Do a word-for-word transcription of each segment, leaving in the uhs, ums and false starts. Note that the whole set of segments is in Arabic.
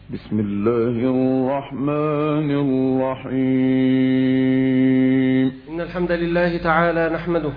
بسم الله الرحمن الرحيم. إن الحمد لله تعالى نحمده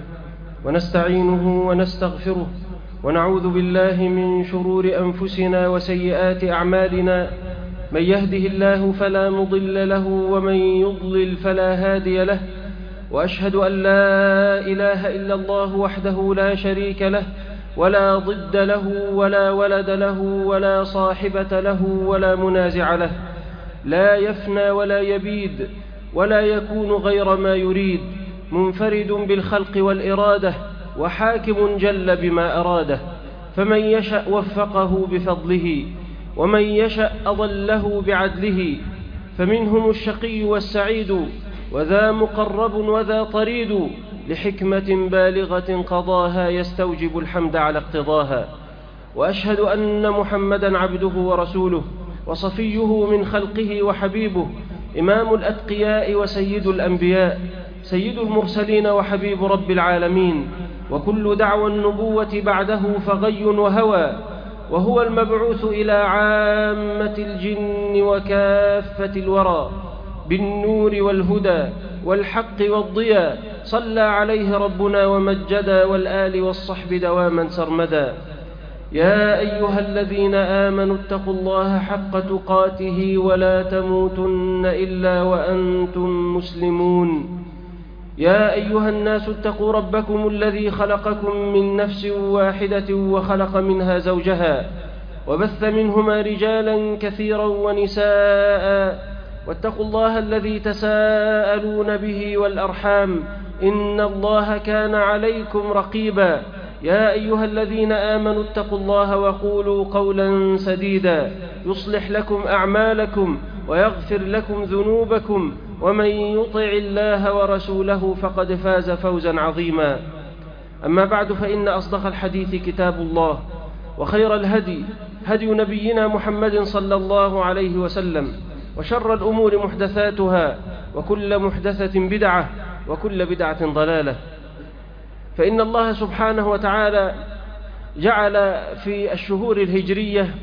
ونستعينه ونستغفره ونعوذ بالله من شرور أنفسنا وسيئات أعمالنا. من يهده الله فلا مضل له ومن يضلل فلا هادي له، وأشهد أن لا إله إلا الله وحده لا شريك له ولا ضد له ولا ولد له ولا صاحبة له ولا منازع له، لا يفنى ولا يبيد ولا يكون غير ما يريد، منفرد بالخلق والإرادة وحاكم جل بما أراده، فمن يشأ وفقه بفضله ومن يشأ أضله بعدله، فمنهم الشقي والسعيد وذا مقرب وذا طريد، لحكمة بالغة قضاها يستوجب الحمد على اقتضاها. وأشهد أن محمدا عبده ورسوله وصفيه من خلقه وحبيبه، إمام الأتقياء وسيد الأنبياء، سيد المرسلين وحبيب رب العالمين، وكل دعوى النبوة بعده فغي وهوى، وهو المبعوث إلى عامة الجن وكافة الورى بالنور والهدى والحق والضياء، صلى عليه ربنا ومجدا، والآل والصحب دواما سرمدا. يا أيها الذين آمنوا اتقوا الله حق تقاته ولا تموتن إلا وأنتم مسلمون. يا أيها الناس اتقوا ربكم الذي خلقكم من نفس واحدة وخلق منها زوجها وبث منهما رجالا كثيرا ونساء، واتقوا الله الذي تساءلون به والأرحام، إن الله كان عليكم رقيبا. يا أيها الذين آمنوا اتقوا الله وقولوا قولا سديدا يصلح لكم أعمالكم ويغفر لكم ذنوبكم، ومن يطع الله ورسوله فقد فاز فوزا عظيما. أما بعد، فإن أصدق الحديث كتاب الله، وخير الهدي هدي نبينا محمد صلى الله عليه وسلم، وشر الأمور محدثاتها، وكل محدثة بدعة، وكل بدعة ضلالة. فإن الله سبحانه وتعالى جعل في الشهور الهجرية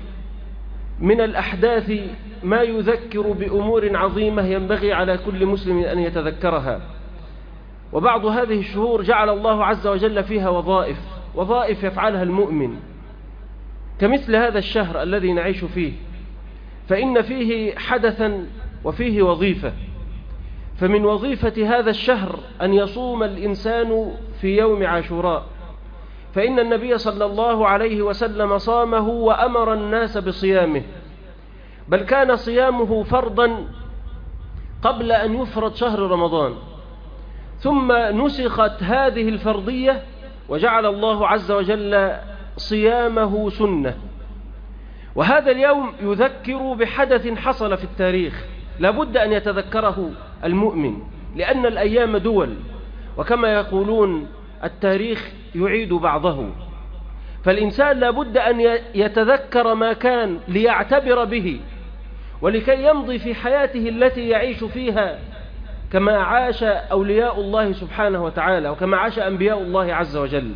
من الأحداث ما يذكر بأمور عظيمة ينبغي على كل مسلم أن يتذكرها. وبعض هذه الشهور جعل الله عز وجل فيها وظائف وظائف يفعلها المؤمن، كمثل هذا الشهر الذي نعيش فيه، فإن فيه حدثا وفيه وظيفة. فمن وظيفة هذا الشهر أن يصوم الإنسان في يوم عاشوراء، فإن النبي صلى الله عليه وسلم صامه وأمر الناس بصيامه، بل كان صيامه فرضا قبل أن يفرض شهر رمضان، ثم نسخت هذه الفرضية وجعل الله عز وجل صيامه سنة. وهذا اليوم يذكر بحدث حصل في التاريخ لابد أن يتذكره المؤمن، لأن الأيام دول، وكما يقولون التاريخ يعيد بعضه، فالإنسان لابد أن يتذكر ما كان ليعتبر به، ولكي يمضي في حياته التي يعيش فيها كما عاش أولياء الله سبحانه وتعالى، وكما عاش أنبياء الله عز وجل.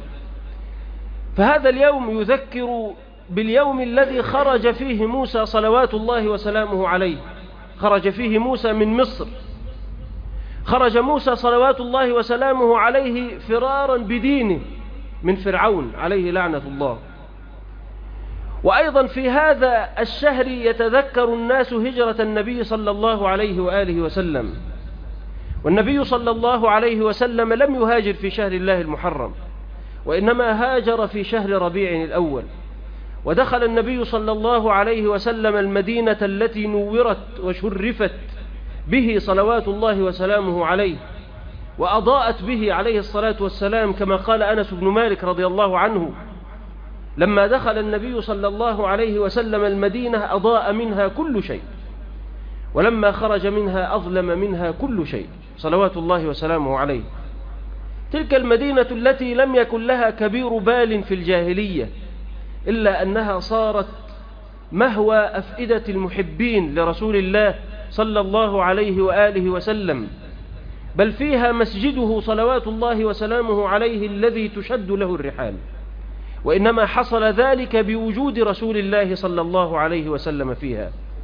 فهذا اليوم يذكر باليوم الذي خرج فيه موسى صلوات الله وسلامه عليه، خرج فيه موسى من مصر، خرج موسى صلوات الله وسلامه عليه فرارا بدينه من فرعون عليه لعنة الله. وأيضا في هذا الشهر يتذكر الناس هجرة النبي صلى الله عليه وآله وسلم، والنبي صلى الله عليه وسلم لم يهاجر في شهر الله المحرم، وإنما هاجر في شهر ربيع الأول. ودخل النبي صلى الله عليه وسلم المدينة التي نورت وشرفت به صلوات الله وسلامه عليه، وأضاءت به عليه الصلاة والسلام، كما قال أنس بن مالك رضي الله عنه: لما دخل النبي صلى الله عليه وسلم المدينة أضاء منها كل شيء، ولما خرج منها أظلم منها كل شيء، صلوات الله وسلامه عليه. تلك المدينة التي لم يكن لها كبير بال في الجاهلية، إلا أنها صارت مهوى أفئدة المحبين لرسول الله صلى الله عليه وآله وسلم، بل فيها مسجده صلوات الله وسلامه عليه الذي تشد له الرحال. وإنما حصل ذلك بوجود رسول الله صلى الله عليه وسلم فيها.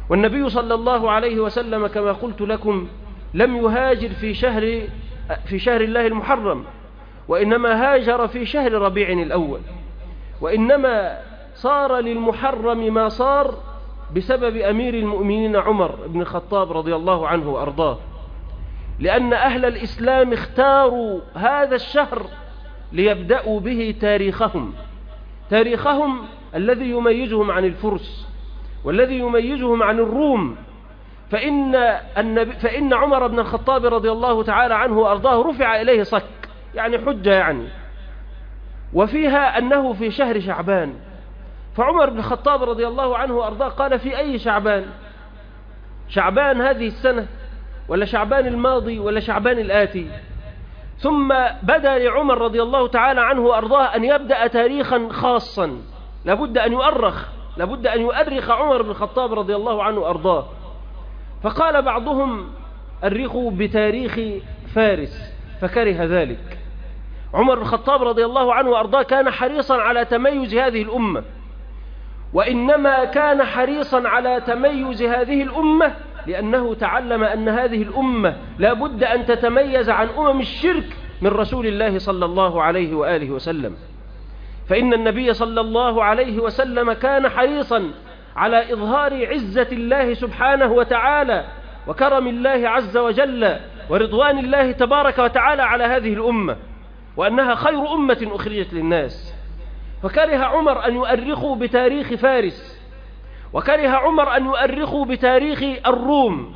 والنبي صلى الله عليه وسلم كما قلت لكم لم يهاجر في شهر في شهر الله المحرم، وإنما هاجر في شهر ربيع الأول، وإنما صار للمحرم ما صار بسبب أمير المؤمنين عمر بن الخطاب رضي الله عنه وأرضاه، لأن أهل الإسلام اختاروا هذا الشهر ليبدأوا به تاريخهم تاريخهم الذي يميزهم عن الفرس والذي يميزهم عن الروم. فإن, النبي فإن عمر بن الخطاب رضي الله تعالى عنه وأرضاه رفع إليه صك، يعني حجة يعني، وفيها أنه في شهر شعبان. فعمر بن الخطاب رضي الله عنه وأرضاه قال: في أي شعبان؟ شعبان هذه السنة ولا شعبان الماضي ولا شعبان الآتي؟ ثم بدا لعمر رضي الله تعالى عنه وأرضاه أن يبدأ تاريخا خاصا، لابد أن يؤرخ لابد أن يؤرخ عمر بن الخطاب رضي الله عنه وأرضاه. فقال بعضهم: أرخوا بتاريخ فارس، فكره ذلك. عمر بن الخطاب رضي الله عنه وأرضاه كان حريصا على تميز هذه الأمة، وإنما كان حريصا على تميز هذه الأمة لأنه تعلم أن هذه الأمة لا بد أن تتميز عن أمم الشرك من رسول الله صلى الله عليه وآله وسلم. فإن النبي صلى الله عليه وسلم كان حريصا على إظهار عزة الله سبحانه وتعالى وكرم الله عز وجل ورضوان الله تبارك وتعالى على هذه الأمة، وأنها خير أمة أخرجت للناس. فكره عمر أن يؤرخوا بتاريخ فارس، وكره عمر أن يؤرخوا بتاريخ الروم،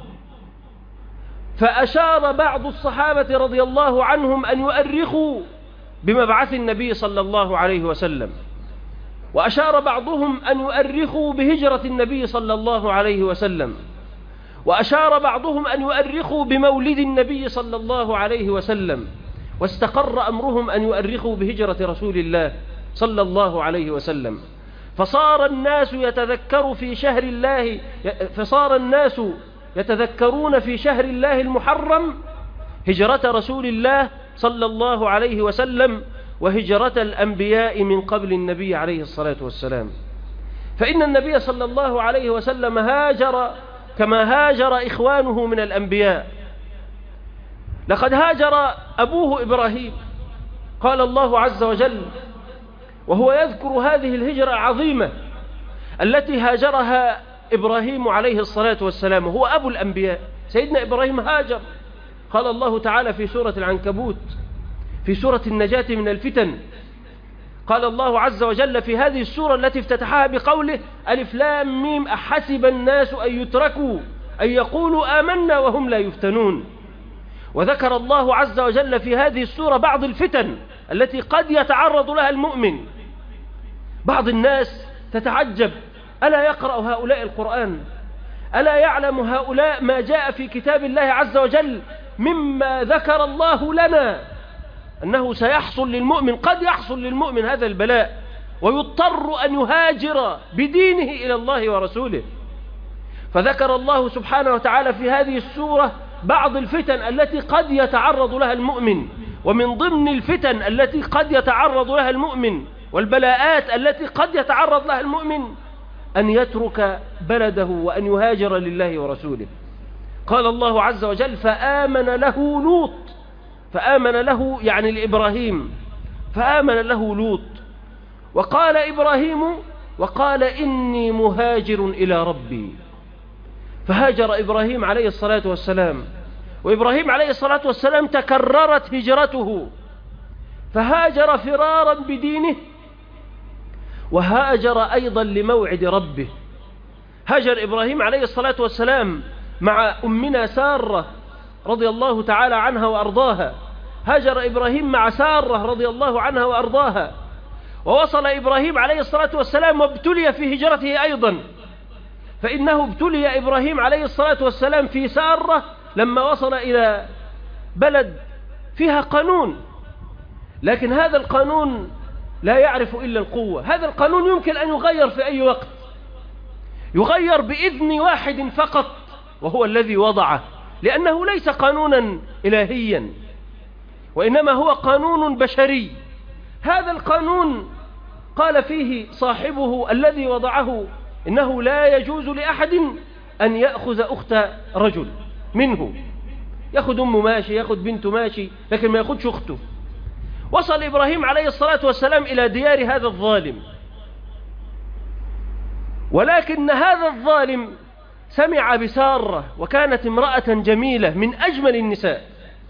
فأشار بعض الصحابة رضي الله عنهم أن يؤرخوا بمبعث النبي صلى الله عليه وسلم، وأشار بعضهم أن يؤرخوا بهجرة النبي صلى الله عليه وسلم، وأشار بعضهم أن يؤرخوا بمولد النبي صلى الله عليه وسلم، واستقر أمرهم أن يؤرخوا بهجرة رسول الله صلى الله عليه وسلم. فصار الناس يتذكر في شهر الله فصار الناس يتذكرون في شهر الله المحرم هجرة رسول الله صلى الله عليه وسلم وهجرة الأنبياء من قبل النبي عليه الصلاة والسلام. فإن النبي صلى الله عليه وسلم هاجر كما هاجر إخوانه من الأنبياء. لقد هاجر أبوه إبراهيم، قال الله عز وجل وهو يذكر هذه الهجرة العظيمة التي هاجرها إبراهيم عليه الصلاة والسلام، وهو أبو الأنبياء. سيدنا إبراهيم هاجر، قال الله تعالى في سورة العنكبوت في سورة النجاة من الفتن، قال الله عز وجل في هذه السورة التي افتتحها بقوله: ألف لام ميم أحسب الناس أن يتركوا أن يقولوا آمنا وهم لا يفتنون. وذكر الله عز وجل في هذه السورة بعض الفتن التي قد يتعرض لها المؤمن. بعض الناس تتعجب: ألا يقرأ هؤلاء القرآن؟ ألا يعلم هؤلاء ما جاء في كتاب الله عز وجل مما ذكر الله لنا أنه سيحصل للمؤمن، قد يحصل للمؤمن هذا البلاء ويضطر أن يهاجر بدينه إلى الله ورسوله. فذكر الله سبحانه وتعالى في هذه السورة بعض الفتن التي قد يتعرض لها المؤمن، ومن ضمن الفتن التي قد يتعرض لها المؤمن والبلاءات التي قد يتعرض لها المؤمن أن يترك بلده وأن يهاجر لله ورسوله. قال الله عز وجل: فآمن له لوط، فآمن له يعني لإبراهيم، فآمن له لوط. وقال إبراهيم وقال إني مهاجر إلى ربي. فهاجر إبراهيم عليه الصلاة والسلام، وإبراهيم عليه الصلاة والسلام تكررت هجرته، فهاجر فرارا بدينه، وهاجر أيضا لموعد ربه. هاجر إبراهيم عليه الصلاة والسلام مع أمنا سارة رضي الله تعالى عنها وأرضاها، هاجر إبراهيم مع سارة رضي الله عنها وأرضاها، ووصل إبراهيم عليه الصلاة والسلام وابتلي في هجرته أيضا، فإنه ابتلي إبراهيم عليه الصلاة والسلام في سارة لما وصل إلى بلد فيها قانون، لكن هذا القانون لا يعرف إلا القوة. هذا القانون يمكن أن يغير في أي وقت، يغير بإذن واحد فقط وهو الذي وضعه، لأنه ليس قانونا إلهيا وإنما هو قانون بشري. هذا القانون قال فيه صاحبه الذي وضعه إنه لا يجوز لأحد أن يأخذ أخت رجل منه، يأخذ أمه ماشي، يأخذ بنته ماشي، لكن ما يأخذش أخته. وصل إبراهيم عليه الصلاة والسلام إلى ديار هذا الظالم، ولكن هذا الظالم سمع بسارة، وكانت امرأة جميلة من أجمل النساء،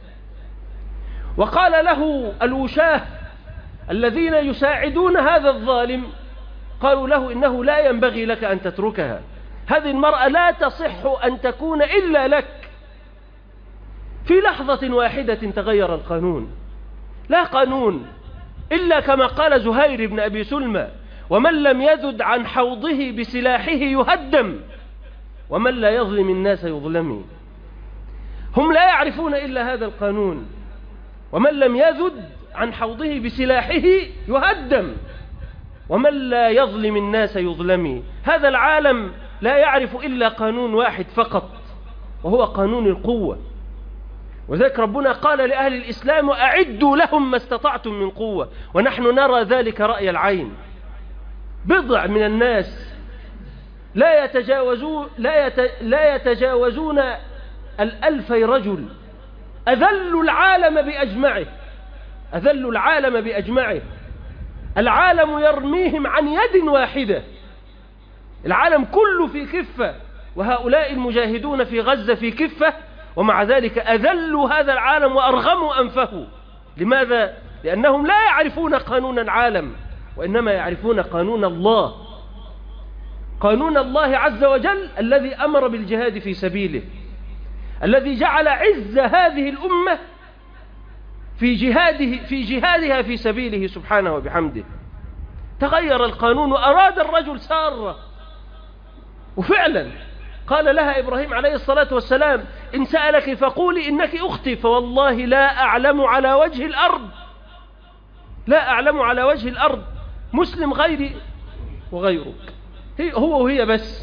وقال له الوشاه الذين يساعدون هذا الظالم، قالوا له إنه لا ينبغي لك أن تتركها، هذه المرأة لا تصح أن تكون إلا لك. في لحظة واحدة تغير القانون، لا قانون إلا كما قال زهير بن أبي سلمى: ومن لم يذد عن حوضه بسلاحه يهدم، ومن لا يظلم الناس يظلم. هم لا يعرفون إلا هذا القانون: ومن لم يذد عن حوضه بسلاحه يهدم، ومن لا يظلم الناس يظلم. هذا العالم لا يعرف إلا قانون واحد فقط، وهو قانون القوة. وذلك ربنا قال لأهل الإسلام: وأعدوا لهم ما استطعتم من قوة. ونحن نرى ذلك رأي العين. بضع من الناس لا يتجاوزون لا يت لا يتجاوزون الألف رجل، أذلوا العالم بأجمعه، أذلوا العالم بأجمعه. العالم يرميهم عن يد واحدة، العالم كله في كفة، وهؤلاء المجاهدون في غزة في كفة، ومع ذلك أذلوا هذا العالم وأرغموا أنفه. لماذا؟ لأنهم لا يعرفون قانون العالم، وإنما يعرفون قانون الله، قانون الله عز وجل الذي أمر بالجهاد في سبيله، الذي جعل عز هذه الأمة في جهاده في جهادها في سبيله سبحانه وبحمده. تغير القانون وأراد الرجل سارة، وفعلا قال لها إبراهيم عليه الصلاة والسلام: إن سألك فقولي إنك أختي، فوالله لا أعلم على وجه الأرض لا أعلم على وجه الأرض مسلم غيري وغيرك، هو وهي بس.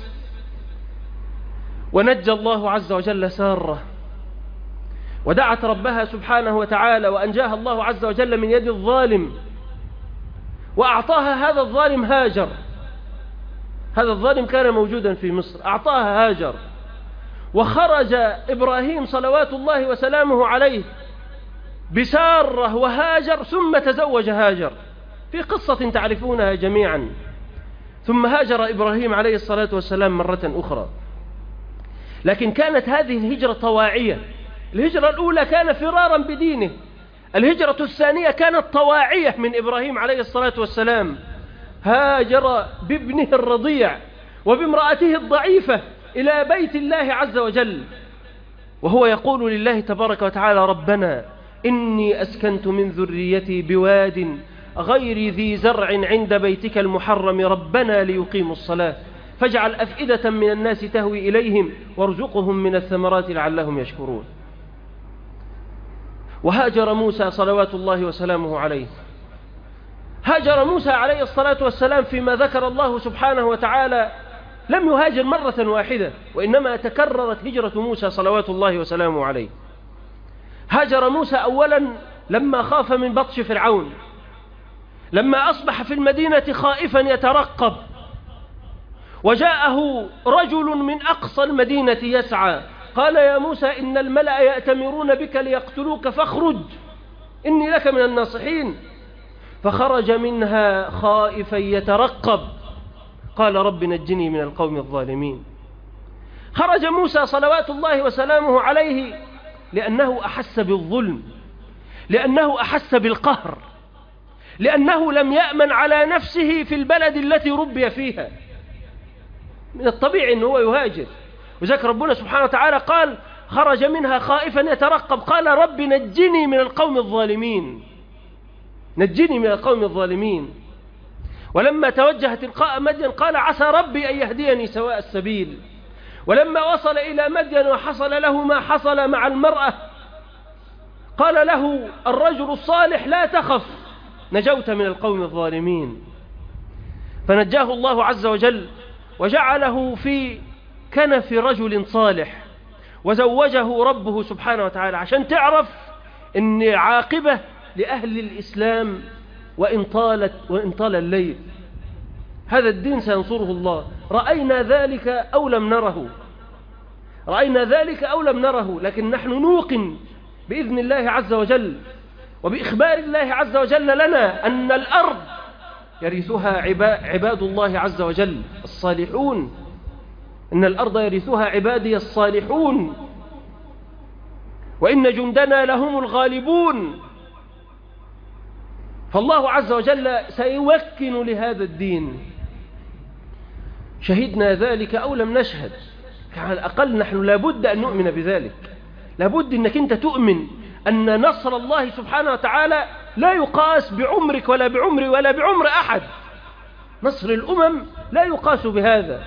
ونجى الله عز وجل سارة، ودعت ربها سبحانه وتعالى، وأنجاها الله عز وجل من يد الظالم، وأعطاها هذا الظالم هاجر. هذا الظالم كان موجودا في مصر، أعطاها هاجر. وخرج إبراهيم صلوات الله وسلامه عليه بسارة وهاجر، ثم تزوج هاجر في قصة تعرفونها جميعا. ثم هاجر إبراهيم عليه الصلاة والسلام مرة أخرى، لكن كانت هذه الهجرة طواعية. الهجرة الأولى كان فرارا بدينه، الهجرة الثانية كانت طواعية من إبراهيم عليه الصلاة والسلام. هاجر بابنه الرضيع وبامرأته الضعيفة إلى بيت الله عز وجل، وهو يقول لله تبارك وتعالى: ربنا إني أسكنت من ذريتي بواد غير ذي زرع عند بيتك المحرم ربنا ليقيموا الصلاة فاجعل أفئدة من الناس تهوي إليهم وارزقهم من الثمرات لعلهم يشكرون. وهاجر موسى صلوات الله وسلامه عليه، هاجر موسى عليه الصلاة والسلام فيما ذكر الله سبحانه وتعالى لم يهاجر مرة واحدة، وإنما تكررت هجرة موسى صلوات الله وسلامه عليه. هاجر موسى أولا لما خاف من بطش فرعون، لما أصبح في المدينة خائفا يترقب، وجاءه رجل من أقصى المدينة يسعى، قال: يا موسى إن الملأ يأتمرون بك ليقتلوك فاخرج إني لك من الناصحين. فخرج منها خائفا يترقب، قال: رب نجني من القوم الظالمين. خرج موسى صلوات الله وسلامه عليه لأنه أحس بالظلم، لأنه أحس بالقهر، لأنه لم يأمن على نفسه في البلد التي ربي فيها. من الطبيعي أنه هو يهاجر، وذلك ربنا سبحانه وتعالى قال: خرج منها خائفا يترقب، قال: رب نجني من القوم الظالمين، نجني من القوم الظالمين. ولما توجه تلقاء مدين قال: عسى ربي أن يهديني سواء السبيل. ولما وصل إلى مدين وحصل له ما حصل مع المرأة، قال له الرجل الصالح: لا تخف نجوت من القوم الظالمين. فنجاه الله عز وجل وجعله في كنف رجل صالح، وزوجه ربه سبحانه وتعالى، عشان تعرف ان عاقبة لأهل الإسلام وإن طالت وإن طال الليل، هذا الدين سينصره الله. رأينا ذلك أو لم نره. رأينا ذلك أو لم نره، لكن نحن نوقن بإذن الله عز وجل وبإخبار الله عز وجل لنا أن الأرض يرثها عباد الله عز وجل الصالحون، إن الأرض يرثها عبادي الصالحون، وإن جندنا لهم الغالبون. فالله عز وجل سيمكن لهذا الدين، شهدنا ذلك أو لم نشهد، على الأقل نحن لابد أن نؤمن بذلك. لابد أنك أنت تؤمن أن نصر الله سبحانه وتعالى لا يقاس بعمرك ولا بعمري ولا بعمر أحد. نصر الأمم لا يقاس بهذا.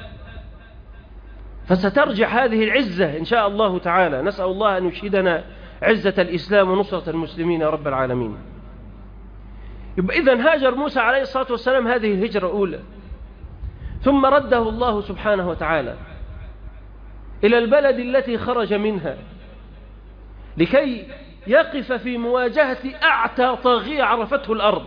فسترجع هذه العزة إن شاء الله تعالى. نسأل الله أن يشهدنا عزة الإسلام ونصرة المسلمين يا رب العالمين. يبقى إذن هاجر موسى عليه الصلاة والسلام هذه الهجرة الأولى، ثم رده الله سبحانه وتعالى إلى البلد التي خرج منها لكي يقف في مواجهة أعتى طاغية عرفته الأرض.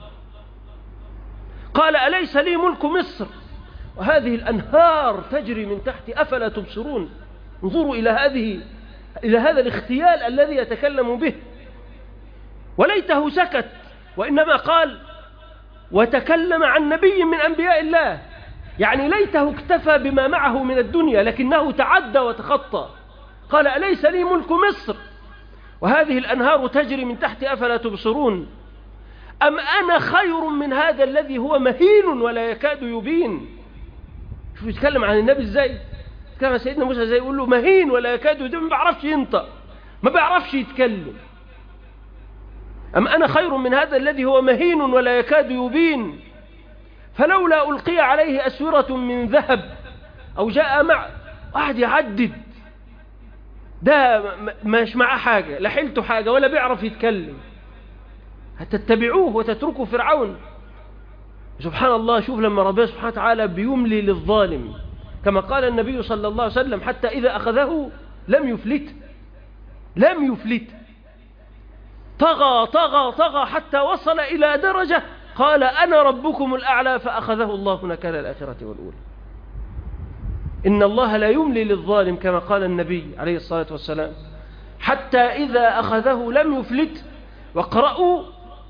قال أليس لي ملك مصر وهذه الأنهار تجري من تحت أفلا تبصرون؟ انظروا إلى هذه إلى هذا الاختيال الذي يتكلم به. وليته سكت، وإنما قال وتكلم عن نبي من أنبياء الله، يعني ليته اكتفى بما معه من الدنيا، لكنه تعدى وتخطى. قال أليس لي ملك مصر وهذه الأنهار تجري من تحت أفلا تبصرون؟ أم أنا خير من هذا الذي هو مهين ولا يكاد يبين؟ شوف يتكلم عن النبي ازاي، كما سيدنا موسى زي يقول له مهين ولا يكاد يبين، ما بيعرفش ينطق، ما بيعرفش يتكلم. أم أنا خير من هذا الذي هو مهين ولا يكاد يبين؟ فلولا ألقي عليه أسورة من ذهب أو جاء مع واحد يعدد، ده مش معه حاجة، لا حيلته حاجة ولا بيعرف يتكلم، هتتبعوه وتتركوا فرعون. سبحان الله. شوف لما ربنا سبحانه وتعالى بيملي للظالم، كما قال النبي صلى الله عليه وسلم حتى إذا أخذه لم يفلت لم يفلت طغى طغى طغى حتى وصل إلى درجة قال أنا ربكم الأعلى، فأخذه الله نكال الآخرة والأولى. إن الله لا يملي للظالم كما قال النبي عليه الصلاة والسلام حتى إذا أخذه لم يفلت. واقرأوا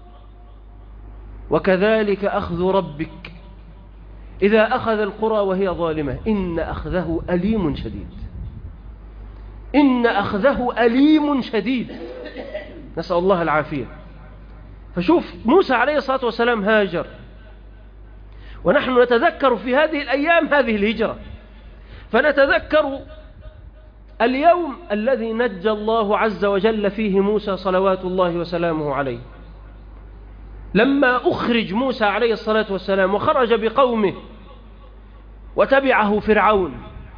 وكذلك أخذ ربك إذا أخذ القرى وهي ظالمة إن أخذه أليم شديد. إن أخذه أليم شديد، نسأل الله العافية. فشوف موسى عليه الصلاة والسلام هاجر، ونحن نتذكر في هذه الأيام هذه الهجرة، فنتذكر اليوم الذي نجى الله عز وجل فيه موسى صلوات الله وسلامه عليه، لما أخرج موسى عليه الصلاة والسلام وخرج بقومه وتبعه فرعون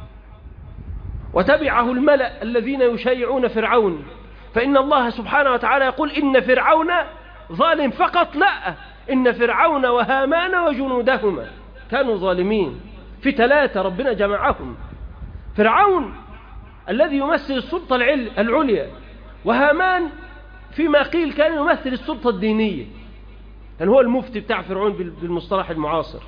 وتبعه الملأ الذين يشيعون فرعون. فإن الله سبحانه وتعالى يقول إن فرعون ظالم فقط؟ لا، إن فرعون وهامان وجنودهما كانوا ظالمين. في ثلاثة ربنا جمعهم، فرعون الذي يمثل السلطة العليا، وهامان فيما قيل كان يمثل السلطة الدينية، كان هو المفتي بتاع فرعون بالمصطلح المعاصر،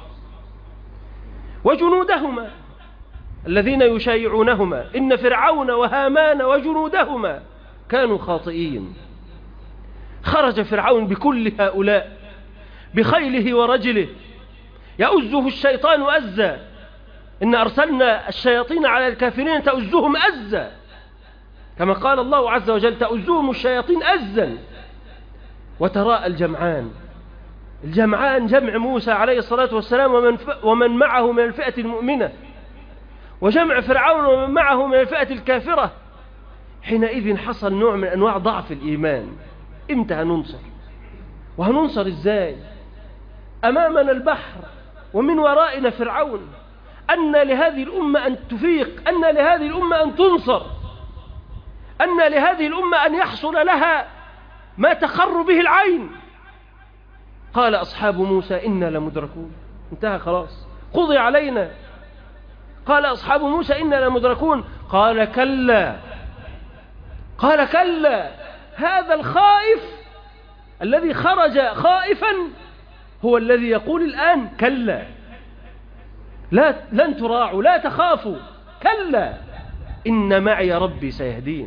وجنودهما الذين يشيعونهما. إن فرعون وهامان وجنودهما كانوا خاطئين. خرج فرعون بكل هؤلاء بخيله ورجله يؤزه الشيطان أزا، إن أرسلنا الشياطين على الكافرين تؤزهم أزا، كما قال الله عز وجل تؤزهم الشياطين أزا. وتراءى الجمعان، الجمعان جمع موسى عليه الصلاة والسلام ومن, ومن معه من الفئة المؤمنة، وجمع فرعون ومن معه من الفئة الكافرة. حينئذ حصل نوع من أنواع ضعف الإيمان. إمتى هننصر؟ وهننصر إزاي؟ أمامنا البحر ومن ورائنا فرعون. أن لهذه الأمة أن تفيق، أن لهذه الأمة أن تنصر، أن لهذه الأمة أن يحصل لها ما تخر به العين. قال أصحاب موسى إنا لمدركون، انتهى خلاص، قضي علينا. قال أصحاب موسى إنا لمدركون، قال كلا، قال كلا، هذا الخائف الذي خرج خائفا هو الذي يقول الآن كلا، لا لن تراعوا، لا تخافوا، كلا. إن معي ربي سيهدين.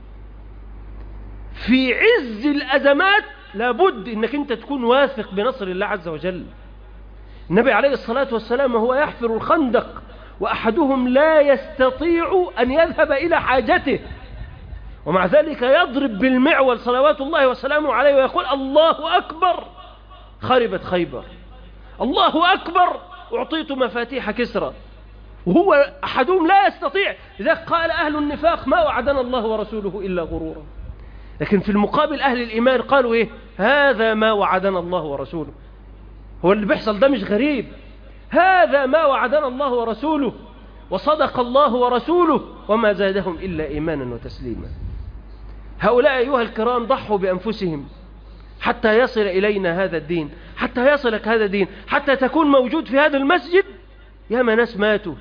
في عز الأزمات لابد إنك أنت تكون واثق بنصر الله عز وجل. النبي عليه الصلاة والسلام وهو يحفر الخندق وأحدهم لا يستطيع أن يذهب إلى حاجته، ومع ذلك يضرب بالمعول صلوات الله وسلامه عليه ويقول الله أكبر، خربت خيبر، الله أكبر، أعطيت مفاتيح كسرى، وهو أحدهم لا يستطيع. لذلك قال أهل النفاق ما وعدنا الله ورسوله إلا غرورا. لكن في المقابل أهل الإيمان قالوا إيه؟ هذا ما وعدنا الله ورسوله. هو اللي بيحصل ده مش غريب، هذا ما وعدنا الله ورسوله، وصدق الله ورسوله وما زادهم إلا إيمانا وتسليما. هؤلاء أيها الكرام ضحوا بأنفسهم حتى يصل إلينا هذا الدين، حتى يصلك هذا الدين، حتى تكون موجود في هذا المسجد. ياما ناس ماتوا،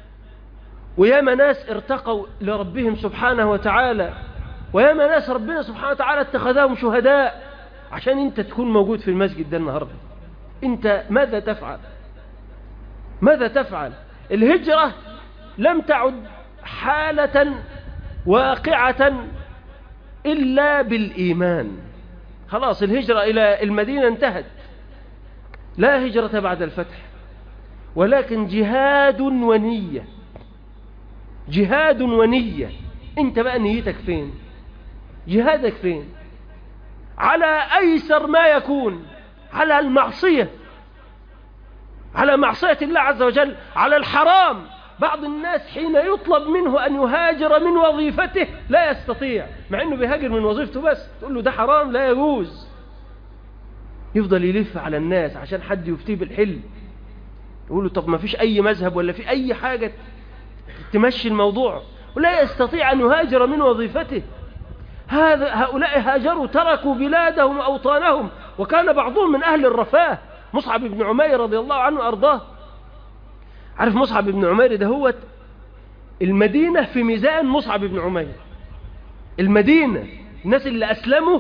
وياما ناس ارتقوا لربهم سبحانه وتعالى، وياما ناس ربنا سبحانه وتعالى اتخذهم شهداء عشان انت تكون موجود في المسجد ده النهاردة. انت ماذا تفعل؟ ماذا تفعل؟ الهجرة لم تعد حالة واقعة إلا بالإيمان. خلاص الهجرة إلى المدينة انتهت، لا هجرة بعد الفتح، ولكن جهاد ونية، جهاد ونية. انت بقى نيتك فين؟ جهادك فين؟ على أيسر ما يكون، على المعصية، على معصية الله عز وجل، على الحرام. بعض الناس حين يطلب منه أن يهاجر من وظيفته لا يستطيع، مع أنه بيهاجر من وظيفته، بس تقول له ده حرام لا يجوز. يفضل يلف على الناس عشان حد يفتيه بالحلم، يقول له طب ما فيش أي مذهب ولا في أي حاجة تمشي الموضوع، ولا يستطيع أن يهاجر من وظيفته. هذا هؤلاء هاجروا، تركوا بلادهم وأوطانهم، وكان بعضهم من أهل الرفاه. مصعب بن عمير رضي الله عنه أرضاه. عارف مصعب بن عمير ده هو المدينة في ميزان مصعب بن عمير. المدينة الناس اللي أسلموا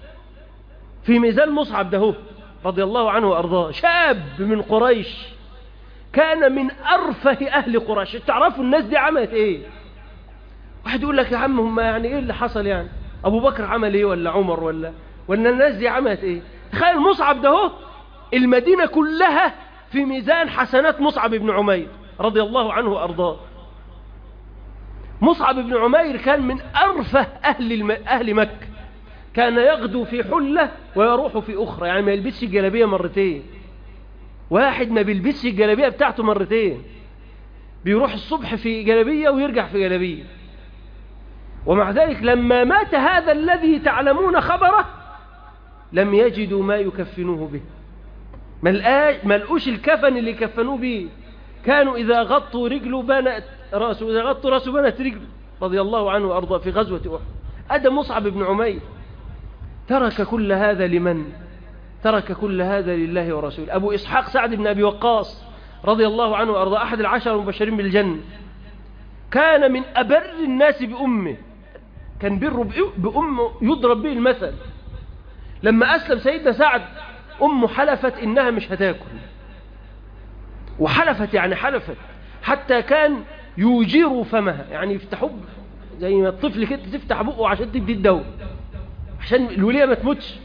في ميزان مصعب ده هو رضي الله عنه وأرضاه. شاب من قريش، كان من أرفه أهل قريش. تعرفوا الناس دي عملت إيه؟ واحد يقول لك يا عم هم يعني إيه اللي حصل؟ يعني أبو بكر عمل إيه ولا عمر ولا ولا الناس دي عملت إيه؟ تخيل مصعب ده هو المدينة كلها في ميزان حسنات مصعب بن عمير رضي الله عنه وأرضاه. مصعب بن عمير كان من أرفه أهل, الم... أهل مكة. كان يغدو في حلة ويروح في أخرى، يعني ما يلبسش الجلابية مرتين. واحد ما بيلبسش الجلابية بتاعته مرتين، بيروح الصبح في جلابية ويرجع في جلابية. ومع ذلك لما مات هذا الذي تعلمون خبره لم يجدوا ما يكفنوه به، ما لقوش الكفن اللي كفنوه به. كانوا إذا غطوا رجله بنت رأسه، إذا غطوا رأسه بنت رجله رضي الله عنه وأرضاه في غزوة أحد. أدى مصعب بن عمير ترك كل هذا لمن؟ ترك كل هذا لله ورسوله. أبو إسحاق سعد بن أبي وقاص رضي الله عنه وأرضاه أحد العشر المبشرين بالجنة، كان من أبر الناس بأمه، كان بره بأمه يضرب به المثل. لما أسلم سيدنا سعد أمه حلفت إنها مش هتاكل، وحلفت يعني حلفت حتى كان يوجر فمها، يعني يفتحوا زي ما الطفل كده تفتح بقه عشان تدي الدواء عشان الولية ما تموتش.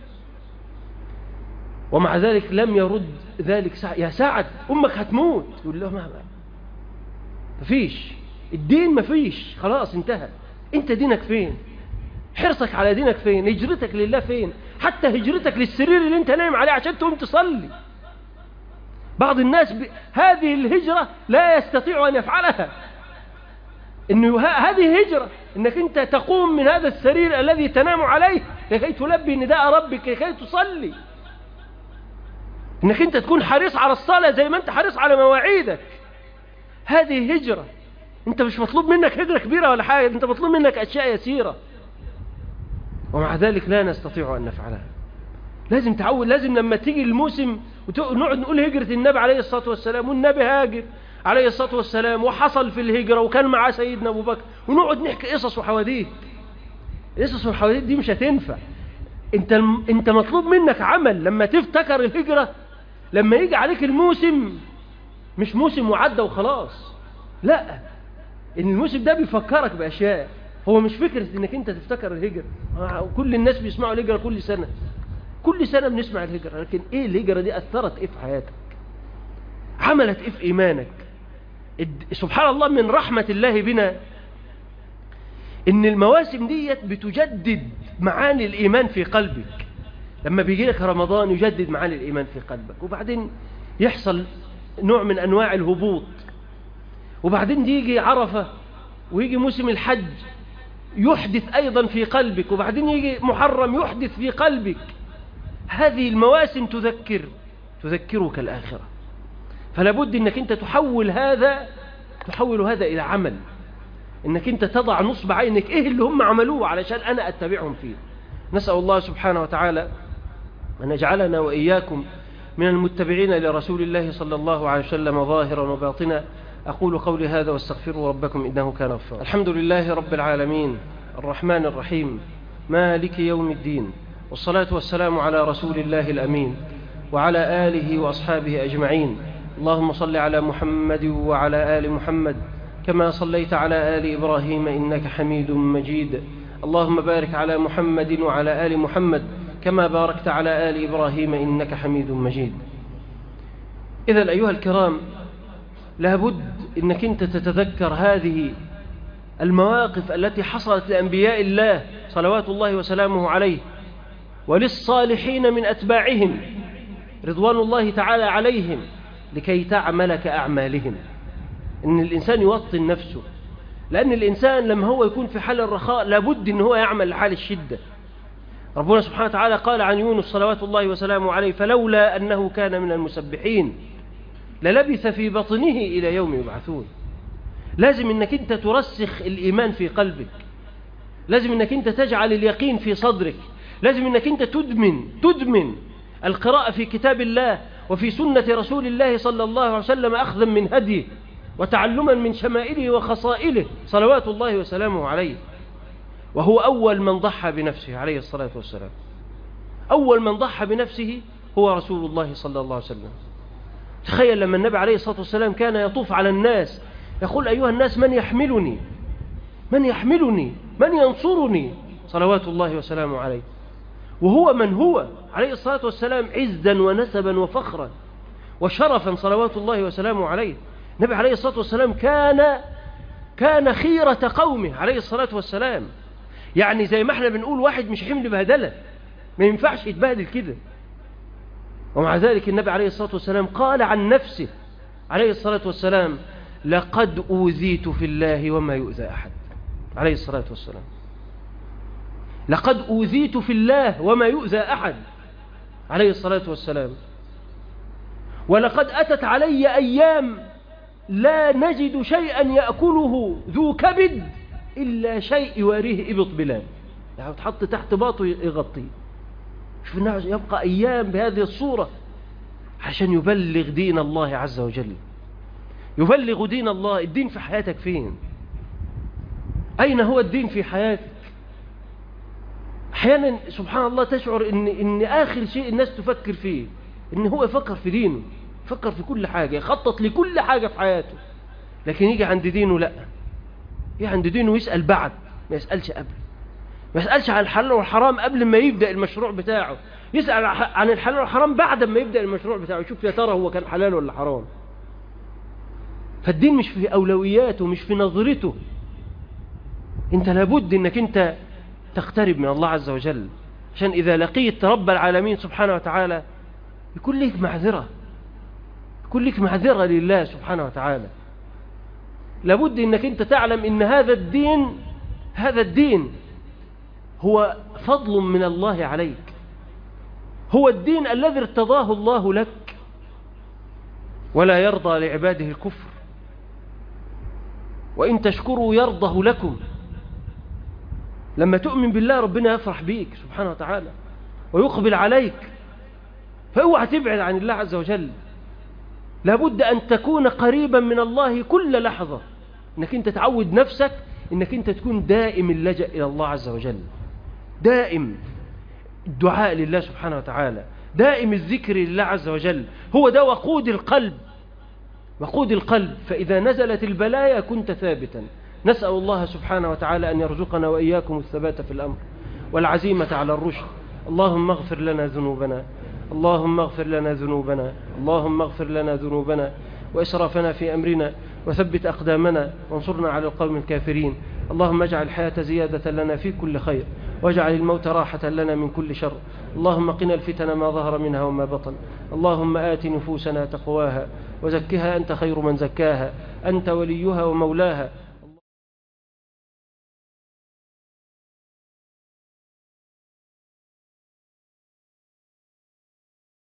ومع ذلك لم يرد ذلك سعد. يا سعد أمك هتموت، يقول له ما مفيش الدين، مفيش، خلاص انتهى. انت دينك فين؟ حرصك على دينك فين؟ هجرتك لله فين؟ حتى هجرتك للسرير اللي انت نايم عليه عشان تقوم تصلي. بعض الناس ب... هذه الهجرة لا يستطيع أن يفعلها. إنه ه... هذه هجرة، إنك أنت تقوم من هذا السرير الذي تنام عليه لكي تلبي نداء ربك، لكي تصلي، إنك أنت تكون حريص على الصلاة زي ما أنت حريص على مواعيدك. هذه هجرة. أنت مش مطلوب منك هجرة كبيرة ولا حاجة، أنت مطلوب منك أشياء يسيرة، ومع ذلك لا نستطيع أن نفعلها. لازم تعود، لازم لما تيجي الموسم ونقعد نقول هجرة النبي عليه الصلاة والسلام، والنبي هاجر عليه الصلاة والسلام وحصل في الهجرة وكان معاه سيدنا أبو بكر، ونقعد نحكي قصص وحواديت. قصص وحواديت دي مش هتنفع. انت انت مطلوب منك عمل. لما تفتكر الهجرة، لما يجي عليك الموسم، مش موسم وعدى وخلاص، لا، إن الموسم ده بيفكرك بأشياء. هو مش فكرة إنك أنت تفتكر الهجرة، كل الناس بيسمعوا الهجرة كل سنة، كل سنة بنسمع الهجرة، لكن إيه الهجرة دي أثرت إيه في حياتك؟ عملت إيه في إيمانك؟ سبحان الله من رحمة الله بنا إن المواسم ديت بتجدد معاني الإيمان في قلبك. لما بيجي لك رمضان يجدد معاني الإيمان في قلبك، وبعدين يحصل نوع من أنواع الهبوط، وبعدين يجي عرفة ويجي موسم الحج يحدث أيضا في قلبك، وبعدين يجي محرم يحدث في قلبك. هذه المواسم تذكر تذكرك الآخرة، فلا بد أنك أنت تحول هذا تحول هذا إلى عمل، أنك أنت تضع نصب عينك إيه اللي هم عملوه علشان أنا أتبعهم فيه. نسأل الله سبحانه وتعالى أن يجعلنا وإياكم من المتبعين لرسول الله صلى الله عليه وسلم ظاهرا وباطنا. أقول قولي هذا واستغفروا ربكم إنه كان غفارا. الحمد لله رب العالمين الرحمن الرحيم مالك يوم الدين، والصلاة والسلام على رسول الله الأمين وعلى آله وأصحابه أجمعين. اللهم صل على محمد وعلى آل محمد كما صليت على آل إبراهيم إنك حميد مجيد. اللهم بارك على محمد وعلى آل محمد كما باركت على آل إبراهيم إنك حميد مجيد. إذن أيها الكرام، لابد أنك أنت تتذكر هذه المواقف التي حصلت لأنبياء الله صلوات الله وسلامه عليه وللصالحين من أتباعهم رضوان الله تعالى عليهم، لكي تعمل كأعمالهم. إن الإنسان يوطن نفسه، لأن الإنسان لما هو يكون في حال الرخاء لابد أن هو يعمل لحال الشدة. ربنا سبحانه وتعالى قال عن يونس صلوات الله وسلامه عليه: فلولا أنه كان من المسبحين للبث في بطنه إلى يوم يبعثون. لازم أنك أنت ترسخ الإيمان في قلبك، لازم أنك أنت تجعل اليقين في صدرك، لازم أنك أنت تدمن تدمن القراءة في كتاب الله وفي سنة رسول الله صلى الله عليه وسلم، أخذا من هديه وتعلما من شمائله وخصائله صلوات الله وسلامه عليه. وهو أول من ضحى بنفسه عليه الصلاة والسلام. أول من ضحى بنفسه هو رسول الله صلى الله عليه وسلم. تخيل لما النبي عليه الصلاة والسلام كان يطوف على الناس يقول: أيها الناس، من يحملني من يحملني من ينصرني، صلوات الله وسلامه عليه. وهو من هو عليه الصلاة والسلام عزا ونسبا وفخرا وشرفا صلوات الله وسلامه عليه. النبي عليه الصلاة والسلام كان كان خيرة قومه عليه الصلاة والسلام. يعني زي ما احنا بنقول واحد مش حمل بهدلة، ما ينفعش يتبهدل كده. ومع ذلك النبي عليه الصلاة والسلام قال عن نفسه عليه الصلاة والسلام: لقد أوذيت في الله وما يؤذى أحد. عليه الصلاة والسلام لقد أوذيت في الله وما يؤذى أحد عليه الصلاة والسلام. ولقد أتت علي أيام لا نجد شيئا يأكله ذو كبد إلا شيء يواريه إبط بلاد، يعني تحط تحت باطه يغطيه. شوف الناس يبقى أيام بهذه الصورة عشان يبلغ دين الله عز وجل، يبلغ دين الله. الدين في حياتك فين؟ أين هو الدين في حياتك؟ أحيانا سبحان الله تشعر إن, إن آخر شيء الناس تفكر فيه إن هو يفكر في دينه، يفكر في كل حاجة، يخطط لكل حاجة في حياته، لكن يجي عند دينه لا، يجي عند دينه يسأل بعد، ما يسألش قبل، ما يسألش عن الحلال والحرام قبل ما يبدأ المشروع بتاعه، يسأل عن الحلال والحرام بعد ما يبدأ المشروع بتاعه، يشوف يا ترى هو كان حلال ولا حرام. فالدين مش في أولوياته، مش في نظرته. انت لابد انك انت تقترب من الله عز وجل، عشان إذا لقيت رب العالمين سبحانه وتعالى يكون لك معذرة، يكون لك معذرة لله سبحانه وتعالى. لابد انك انت تعلم ان هذا الدين هذا الدين هو فضل من الله عليك، هو الدين الذي ارتضاه الله لك، ولا يرضى لعباده الكفر، وإن تشكروا يرضه لكم. لما تؤمن بالله ربنا يفرح بيك سبحانه وتعالى ويقبل عليك، فاوعى تبعد عن الله عز وجل. لابد أن تكون قريبا من الله كل لحظة، انك انت تعود نفسك انك انت تكون دائم اللجأ إلى الله عز وجل، دائم الدعاء لله سبحانه وتعالى، دائم الذكر لله عز وجل. هو ده وقود القلب، وقود القلب، فإذا نزلت البلايا كنت ثابتا. نسأل الله سبحانه وتعالى أن يرزقنا وإياكم الثبات في الأمر والعزيمة على الرشد. اللهم اغفر لنا ذنوبنا، اللهم اغفر لنا ذنوبنا، اللهم اغفر لنا ذنوبنا وإسرافنا في أمرنا، وثبت أقدامنا وانصرنا على القوم الكافرين. اللهم اجعل الحياة زيادة لنا في كل خير، واجعل الموت راحة لنا من كل شر. اللهم قنا الفتن ما ظهر منها وما بطن. اللهم آت نفوسنا تقواها وزكها أنت خير من زكاها، أنت وليها ومولاها.